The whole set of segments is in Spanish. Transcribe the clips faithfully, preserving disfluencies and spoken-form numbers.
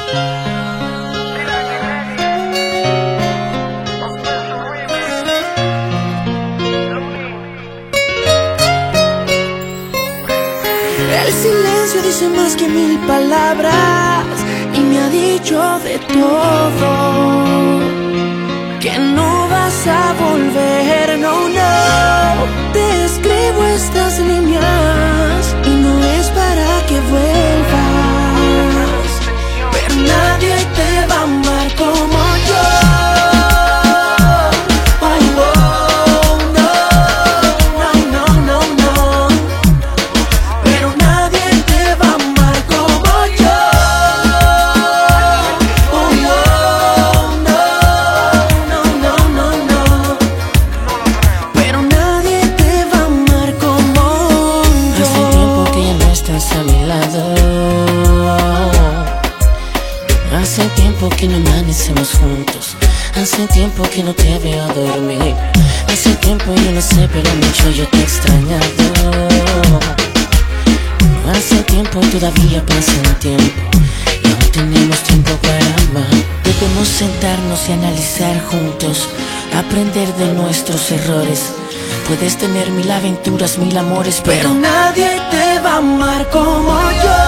El silencio dice más que mil palabras y me ha dicho de todo, que no vas a volver, no, no. Te escribo estas líneas y no es para que vuelvas, pero nadie te va a amar como yo. Hace tiempo que no amanecemos juntos, hace tiempo que no te veo dormir, hace tiempo yo no sé, pero mucho yo te he extrañado. Hace tiempo todavía pasa el tiempo y aún tenemos tiempo para amar. Debemos sentarnos y analizar juntos, aprender de nuestros errores. Puedes tener mil aventuras, mil amores, pero, pero nadie te va a amar como yo.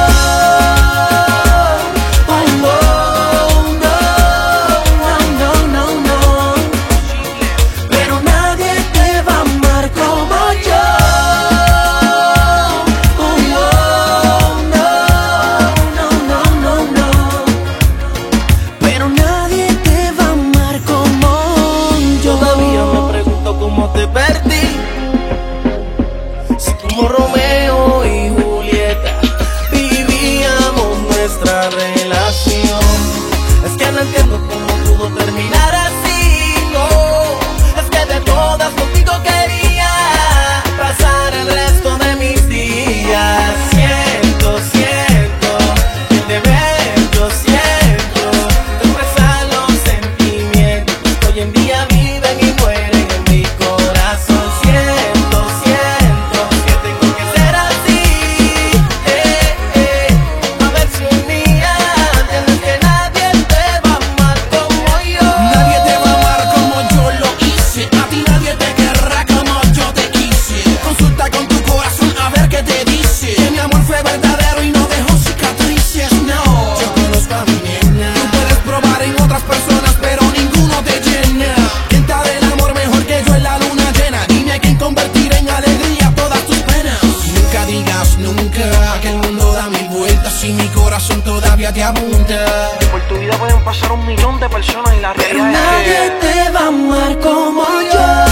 Como Romeo y Julieta vivíamos nuestra relación. Es que no entiendo cómo pudo terminar así, no. Es que de todas contigo quería pasar el resto de mis días. Siento, siento que te veo, yo siento te expresan los sentimientos que hoy en día viven y mueren en mi corazón. Siento, siento y mi corazón todavía te apunta. Por tu vida pueden pasar un millón de personas y la realidad pero nadie es que te va a amar como yo.